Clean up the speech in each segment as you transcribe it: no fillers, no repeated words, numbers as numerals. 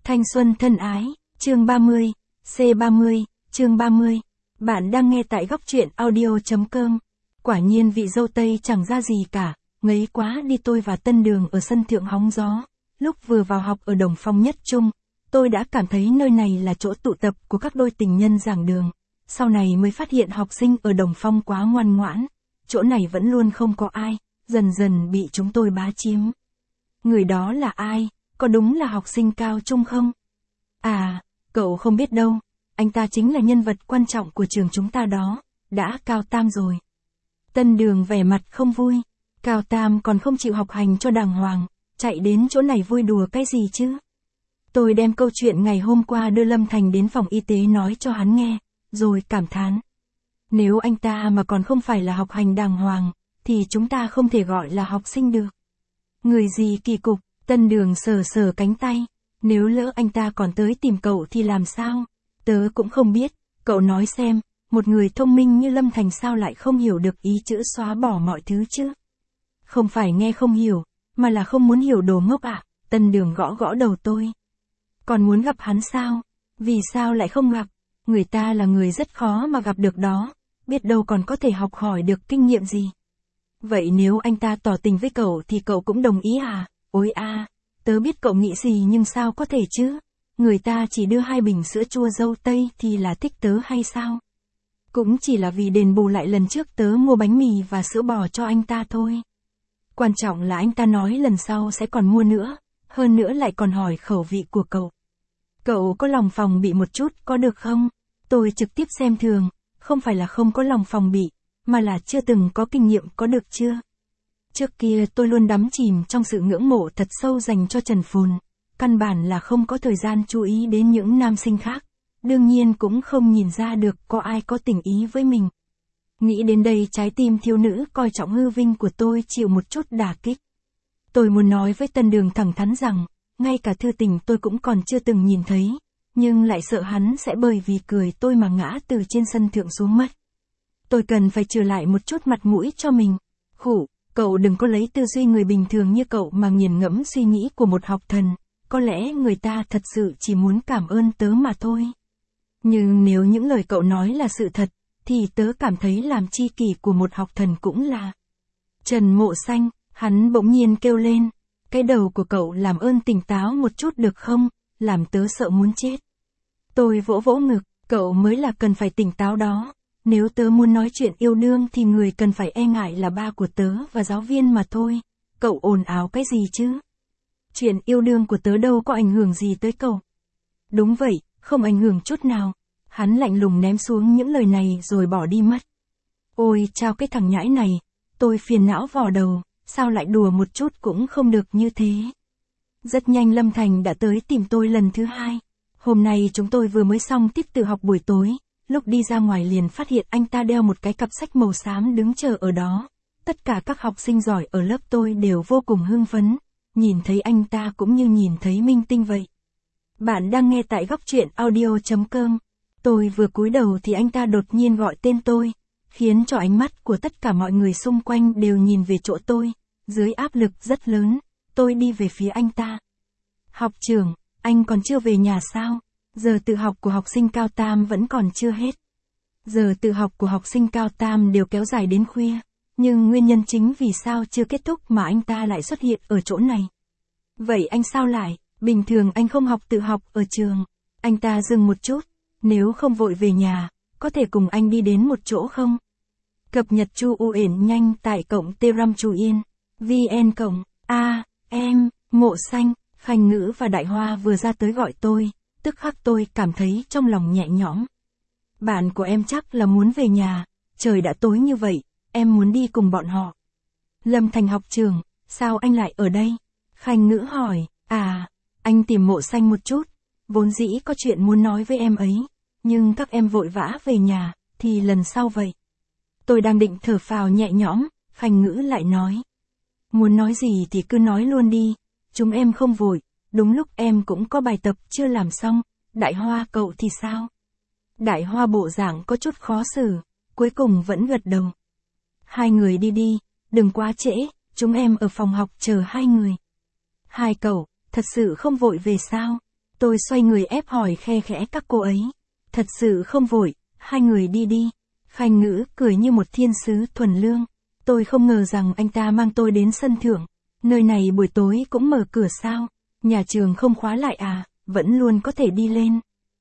Thanh xuân thân ái, chương 30, C30, chương 30. Bạn đang nghe tại góc truyện audio.com. Quả nhiên vị dâu Tây chẳng ra gì cả, ngấy quá đi. Tôi và Tân Đường ở sân thượng hóng gió. Lúc vừa vào học ở Đồng Phong Nhất Trung, tôi đã cảm thấy nơi này là chỗ tụ tập của các đôi tình nhân giảng đường. Sau này mới phát hiện học sinh ở Đồng Phong quá ngoan ngoãn. Chỗ này vẫn luôn không có ai, dần dần bị chúng tôi bá chiếm. Người đó là ai? Có đúng là học sinh cao trung không? À, cậu không biết đâu, anh ta chính là nhân vật quan trọng của trường chúng ta đó, đã cao tam rồi. Tân Đường vẻ mặt không vui, cao tam còn không chịu học hành cho đàng hoàng, chạy đến chỗ này vui đùa cái gì chứ? Tôi đem câu chuyện ngày hôm qua đưa Lâm Thành đến phòng y tế nói cho hắn nghe, rồi cảm thán. Nếu anh ta mà còn không phải là học hành đàng hoàng, thì chúng ta không thể gọi là học sinh được. Người gì kỳ cục. Tân Đường sờ sờ cánh tay, nếu lỡ anh ta còn tới tìm cậu thì làm sao? Tớ cũng không biết, cậu nói xem, một người thông minh như Lâm Thành sao lại không hiểu được ý chữ xóa bỏ mọi thứ chứ? Không phải nghe không hiểu, mà là không muốn hiểu đồ ngốc ạ. Tân Đường gõ gõ đầu tôi. Còn muốn gặp hắn sao? Vì sao lại không gặp? Người ta là người rất khó mà gặp được đó, biết đâu còn có thể học hỏi được kinh nghiệm gì. Vậy nếu anh ta tỏ tình với cậu thì cậu cũng đồng ý à? Ôi a, tớ biết cậu nghĩ gì nhưng sao có thể chứ? Người ta chỉ đưa 2 bình sữa chua dâu Tây thì là thích tớ hay sao? Cũng chỉ là vì đền bù lại lần trước tớ mua bánh mì và sữa bò cho anh ta thôi. Quan trọng là anh ta nói lần sau sẽ còn mua nữa, hơn nữa lại còn hỏi khẩu vị của cậu. Cậu có lòng phòng bị một chút có được không? Tôi trực tiếp xem thường, không phải là không có lòng phòng bị, mà là chưa từng có kinh nghiệm có được chưa? Trước kia tôi luôn đắm chìm trong sự ngưỡng mộ thật sâu dành cho Trần Phồn, căn bản là không có thời gian chú ý đến những nam sinh khác, đương nhiên cũng không nhìn ra được có ai có tình ý với mình. Nghĩ đến đây trái tim thiếu nữ coi trọng hư vinh của tôi chịu một chút đả kích. Tôi muốn nói với Tân Đường thẳng thắn rằng, ngay cả thư tình tôi cũng còn chưa từng nhìn thấy, nhưng lại sợ hắn sẽ bởi vì cười tôi mà ngã từ trên sân thượng xuống mất. Tôi cần phải trừ lại một chút mặt mũi cho mình. Khủ. Cậu đừng có lấy tư duy người bình thường như cậu mà nghiền ngẫm suy nghĩ của một học thần, có lẽ người ta thật sự chỉ muốn cảm ơn tớ mà thôi. Nhưng nếu những lời cậu nói là sự thật, thì tớ cảm thấy làm tri kỷ của một học thần cũng là. Trần Mộ Xanh, hắn bỗng nhiên kêu lên, cái đầu của cậu làm ơn tỉnh táo một chút được không, làm tớ sợ muốn chết. Tôi vỗ vỗ ngực, cậu mới là cần phải tỉnh táo đó. Nếu tớ muốn nói chuyện yêu đương thì người cần phải e ngại là ba của tớ và giáo viên mà thôi. Cậu ồn ào cái gì chứ? Chuyện yêu đương của tớ đâu có ảnh hưởng gì tới cậu. Đúng vậy, không ảnh hưởng chút nào. Hắn lạnh lùng ném xuống những lời này rồi bỏ đi mất. Ôi chao cái thằng nhãi này, tôi phiền não vò đầu, sao lại đùa một chút cũng không được như thế. Rất nhanh Lâm Thành đã tới tìm tôi lần thứ 2. Hôm nay chúng tôi vừa mới xong tiết tự học buổi tối. Lúc đi ra ngoài liền phát hiện anh ta đeo một cái cặp sách màu xám đứng chờ ở đó. Tất cả các học sinh giỏi ở lớp tôi đều vô cùng hưng phấn. Nhìn thấy anh ta cũng như nhìn thấy minh tinh vậy. Bạn đang nghe tại góc truyện audio.com. Tôi vừa cúi đầu thì anh ta đột nhiên gọi tên tôi, khiến cho ánh mắt của tất cả mọi người xung quanh đều nhìn về chỗ tôi. Dưới áp lực rất lớn, tôi đi về phía anh ta. Học trưởng, anh còn chưa về nhà sao? Giờ tự học của học sinh cao tam vẫn còn chưa hết. Giờ tự học của học sinh cao tam đều kéo dài đến khuya, nhưng nguyên nhân chính vì sao chưa kết thúc mà anh ta lại xuất hiện ở chỗ này. Vậy anh sao lại, bình thường anh không học tự học ở trường. Anh ta dừng một chút, nếu không vội về nhà, có thể cùng anh đi đến một chỗ không? Cập nhật Chu Uyển nhanh tại cổng Telegram Chu Yên, VN cộng, em, Mộ Xanh, Khanh Ngữ và Đại Hoa vừa ra tới gọi tôi. Tức khắc tôi cảm thấy trong lòng nhẹ nhõm. Bạn của em chắc là muốn về nhà, trời đã tối như vậy, em muốn đi cùng bọn họ. Lâm Thành học trưởng, sao anh lại ở đây? Khanh Ngữ hỏi, anh tìm Mộ Xanh một chút, vốn dĩ có chuyện muốn nói với em ấy, nhưng các em vội vã về nhà, thì lần sau vậy. Tôi đang định thở phào nhẹ nhõm, Khanh Ngữ lại nói. Muốn nói gì thì cứ nói luôn đi, chúng em không vội. Đúng lúc em cũng có bài tập chưa làm xong, Đại Hoa cậu thì sao? Đại Hoa bộ dạng có chút khó xử, cuối cùng vẫn gật đầu. Hai người đi đi, đừng quá trễ, chúng em ở phòng học chờ hai người. Hai cậu, thật sự không vội về sao? Tôi xoay người ép hỏi khe khẽ các cô ấy. Thật sự không vội, hai người đi đi. Khanh Ngữ cười như một thiên sứ thuần lương. Tôi không ngờ rằng anh ta mang tôi đến sân thượng. Nơi này buổi tối cũng mở cửa sao? Nhà trường không khóa lại à? Vẫn luôn có thể đi lên.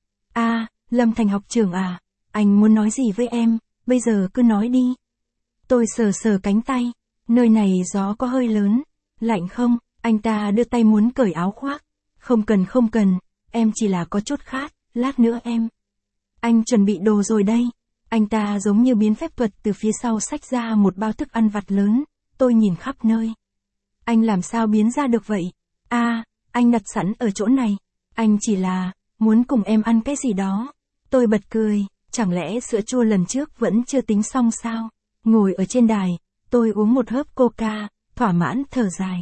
À, Lâm Thành học trưởng à? Anh muốn nói gì với em? Bây giờ cứ nói đi. Tôi sờ sờ cánh tay. Nơi này gió có hơi lớn. Lạnh không? Anh ta đưa tay muốn cởi áo khoác. Không cần, em chỉ là có chút khát, lát nữa em. Anh chuẩn bị đồ rồi đây. Anh ta giống như biến phép thuật từ phía sau xách ra một bao thức ăn vặt lớn. Tôi nhìn khắp nơi. Anh làm sao biến ra được vậy? À, anh đặt sẵn ở chỗ này. Anh chỉ là muốn cùng em ăn cái gì đó. Tôi bật cười, chẳng lẽ sữa chua lần trước vẫn chưa tính xong sao? Ngồi ở trên đài, tôi uống một hớp coca, thỏa mãn thở dài.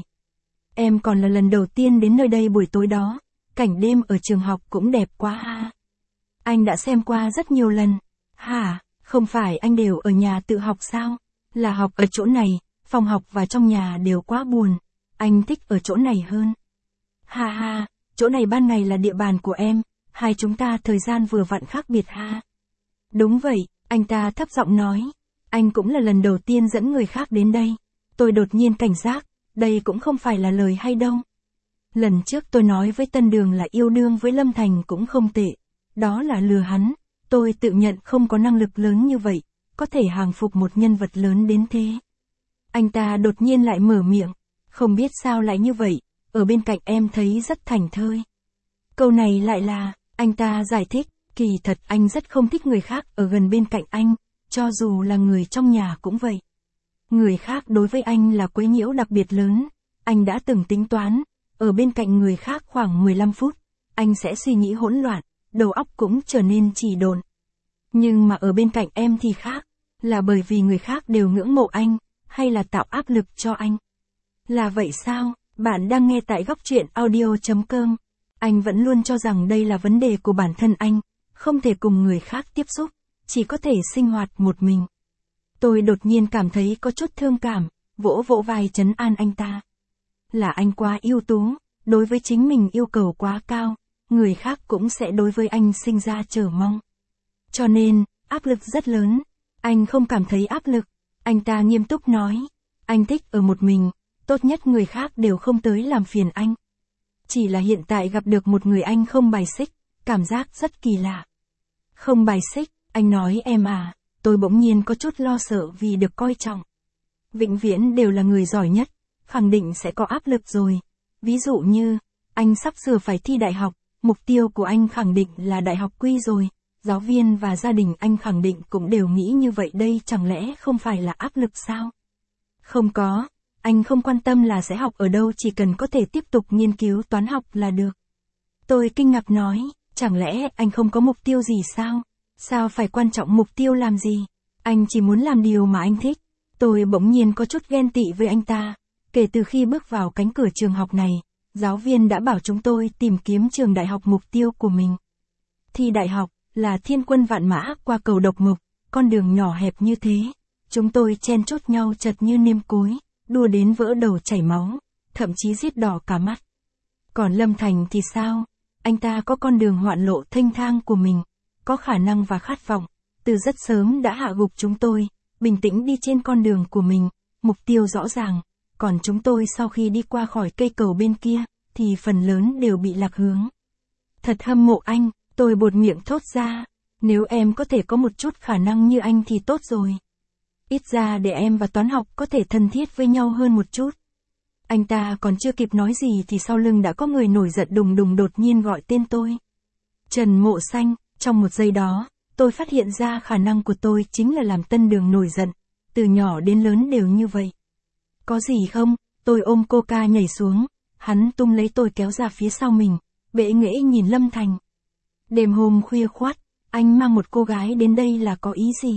Em còn là lần đầu tiên đến nơi đây buổi tối đó. Cảnh đêm ở trường học cũng đẹp quá ha. Anh đã xem qua rất nhiều lần. Hả, không phải anh đều ở nhà tự học sao? Là học ở chỗ này, phòng học và trong nhà đều quá buồn. Anh thích ở chỗ này hơn. Ha ha, chỗ này ban ngày là địa bàn của em, hai chúng ta thời gian vừa vặn khác biệt ha. Đúng vậy, anh ta thấp giọng nói. Anh cũng là lần đầu tiên dẫn người khác đến đây. Tôi đột nhiên cảnh giác, đây cũng không phải là lời hay đâu. Lần trước tôi nói với Tân Đường là yêu đương với Lâm Thành cũng không tệ. Đó là lừa hắn. Tôi tự nhận không có năng lực lớn như vậy, có thể hàng phục một nhân vật lớn đến thế. Anh ta đột nhiên lại mở miệng. Không biết sao lại như vậy, ở bên cạnh em thấy rất thảnh thơi. Câu này lại là, anh ta giải thích, kỳ thật anh rất không thích người khác ở gần bên cạnh anh, cho dù là người trong nhà cũng vậy. Người khác đối với anh là quấy nhiễu đặc biệt lớn. Anh đã từng tính toán, ở bên cạnh người khác khoảng 15 phút, anh sẽ suy nghĩ hỗn loạn, đầu óc cũng trở nên trì độn. Nhưng mà ở bên cạnh em thì khác, là bởi vì người khác đều ngưỡng mộ anh, hay là tạo áp lực cho anh? Là vậy sao? Bạn đang nghe tại góc truyện audio.com. Anh vẫn luôn cho rằng đây là vấn đề của bản thân anh, không thể cùng người khác tiếp xúc, chỉ có thể sinh hoạt một mình. Tôi đột nhiên cảm thấy có chút thương cảm, vỗ vỗ vai trấn an anh ta. Là anh quá ưu tú, đối với chính mình yêu cầu quá cao, người khác cũng sẽ đối với anh sinh ra chờ mong. Cho nên, áp lực rất lớn. Anh không cảm thấy áp lực. Anh ta nghiêm túc nói. Anh thích ở một mình, tốt nhất người khác đều không tới làm phiền anh. Chỉ là hiện tại gặp được một người anh không bài xích, cảm giác rất kỳ lạ. Không bài xích, anh nói em à, tôi bỗng nhiên có chút lo sợ vì được coi trọng. Vĩnh viễn đều là người giỏi nhất, khẳng định sẽ có áp lực rồi. Ví dụ như, anh sắp sửa phải thi đại học, mục tiêu của anh khẳng định là đại học quy rồi. Giáo viên và gia đình anh khẳng định cũng đều nghĩ như vậy, đây chẳng lẽ không phải là áp lực sao? Không có, anh không quan tâm là sẽ học ở đâu, chỉ cần có thể tiếp tục nghiên cứu toán học là được. Tôi kinh ngạc nói, chẳng lẽ anh không có mục tiêu gì sao? Sao phải quan trọng mục tiêu làm gì? Anh chỉ muốn làm điều mà anh thích. Tôi bỗng nhiên có chút ghen tị với anh ta. Kể từ khi bước vào cánh cửa trường học này, giáo viên đã bảo chúng tôi tìm kiếm trường đại học mục tiêu của mình. Thi đại học là thiên quân vạn mã qua cầu độc mục, con đường nhỏ hẹp như thế. Chúng tôi chen chốt nhau chật như nêm cối, đua đến vỡ đầu chảy máu, thậm chí giết đỏ cả mắt. Còn Lâm Thành thì sao? Anh ta có con đường hoạn lộ thênh thang của mình, có khả năng và khát vọng, từ rất sớm đã hạ gục chúng tôi, bình tĩnh đi trên con đường của mình, mục tiêu rõ ràng. Còn chúng tôi sau khi đi qua khỏi cây cầu bên kia, thì phần lớn đều bị lạc hướng. Thật hâm mộ anh, tôi buột miệng thốt ra. Nếu em có thể có một chút khả năng như anh thì tốt rồi. Ít ra để em và toán học có thể thân thiết với nhau hơn một chút. Anh ta còn chưa kịp nói gì thì sau lưng đã có người nổi giận đùng đùng đột nhiên gọi tên tôi. Trần Mộ Xanh, trong một giây đó, tôi phát hiện ra khả năng của tôi chính là làm Tân Đường nổi giận. Từ nhỏ đến lớn đều như vậy. Có gì không? Tôi ôm coca nhảy xuống, hắn tung lấy tôi kéo ra phía sau mình, bệ nghễ nhìn Lâm Thành. Đêm hôm khuya khoắt, anh mang một cô gái đến đây là có ý gì?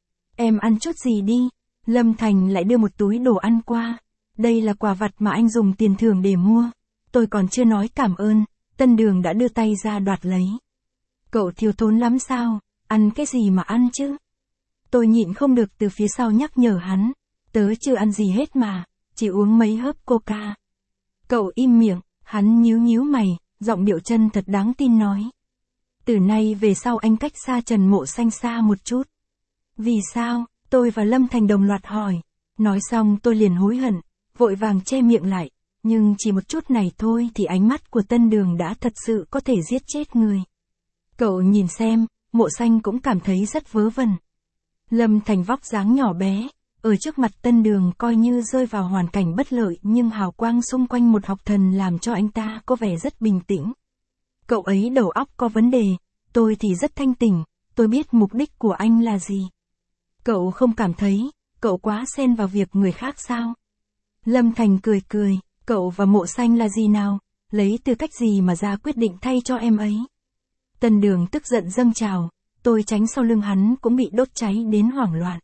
Em ăn chút gì đi? Lâm Thành lại đưa một túi đồ ăn qua. Đây là quà vặt mà anh dùng tiền thưởng để mua. Tôi còn chưa nói cảm ơn, Tân Đường đã đưa tay ra đoạt lấy. Cậu thiếu thốn lắm sao? Ăn cái gì mà ăn chứ? Tôi nhịn không được từ phía sau nhắc nhở hắn. Tớ chưa ăn gì hết mà, chỉ uống mấy hớp coca. Cậu im miệng, hắn nhíu nhíu mày, giọng điệu chân thật đáng tin nói. Từ nay về sau anh cách xa Trần Mộ Xanh xa một chút. Vì sao? Tôi và Lâm Thành đồng loạt hỏi. Nói xong tôi liền hối hận, vội vàng che miệng lại, nhưng chỉ một chút này thôi thì ánh mắt của Tân Đường đã thật sự có thể giết chết người. Cậu nhìn xem, Mộ Xanh cũng cảm thấy rất vớ vẩn. Lâm Thành vóc dáng nhỏ bé, ở trước mặt Tân Đường coi như rơi vào hoàn cảnh bất lợi, nhưng hào quang xung quanh một học thần làm cho anh ta có vẻ rất bình tĩnh. Cậu ấy đầu óc có vấn đề, tôi thì rất thanh tỉnh, tôi biết mục đích của anh là gì. Cậu không cảm thấy, cậu quá xen vào việc người khác sao? Lâm Thành cười cười, cậu và Mộ Xanh là gì nào, lấy tư cách gì mà ra quyết định thay cho em ấy? Tân Đường tức giận dâng trào, tôi tránh sau lưng hắn cũng bị đốt cháy đến hoảng loạn.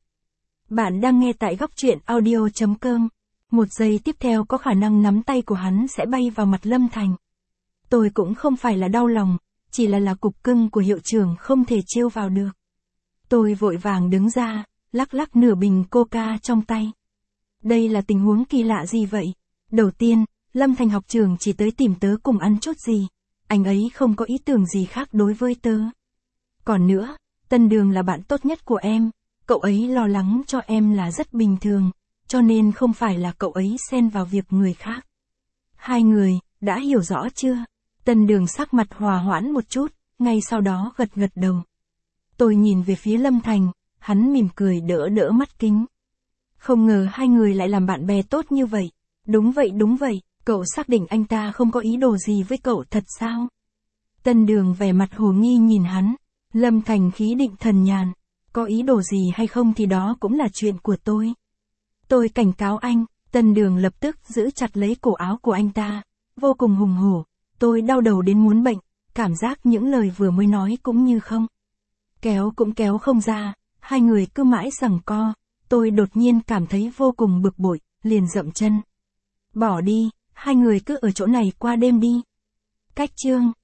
Bạn đang nghe tại góc truyện audio.com. Một giây tiếp theo có khả năng nắm tay của hắn sẽ bay vào mặt Lâm Thành. Tôi cũng không phải là đau lòng, chỉ là cục cưng của hiệu trưởng không thể trêu vào được. Tôi vội vàng đứng ra, lắc lắc nửa bình coca trong tay. Đây là tình huống kỳ lạ gì vậy? Đầu tiên, Lâm Thành học trưởng chỉ tới tìm tớ cùng ăn chút gì. Anh ấy không có ý tưởng gì khác đối với tớ. Còn nữa, Tân Đường là bạn tốt nhất của em. Cậu ấy lo lắng cho em là rất bình thường, cho nên không phải là cậu ấy xen vào việc người khác. Hai người, đã hiểu rõ chưa? Tân Đường sắc mặt hòa hoãn một chút, ngay sau đó gật gật đầu. Tôi nhìn về phía Lâm Thành, hắn mỉm cười đỡ đỡ mắt kính. Không ngờ hai người lại làm bạn bè tốt như vậy. Đúng vậy, cậu xác định anh ta không có ý đồ gì với cậu thật sao? Tân Đường vẻ mặt hồ nghi nhìn hắn. Lâm Thành khí định thần nhàn. Có ý đồ gì hay không thì đó cũng là chuyện của tôi. Tôi cảnh cáo anh. Tân Đường lập tức giữ chặt lấy cổ áo của anh ta, vô cùng hùng hổ. Tôi đau đầu đến muốn bệnh, cảm giác những lời vừa mới nói cũng như không. Kéo cũng kéo không ra, hai người cứ mãi giằng co. Tôi đột nhiên cảm thấy vô cùng bực bội, liền dậm chân. Bỏ đi, hai người cứ ở chỗ này qua đêm đi. Cách chương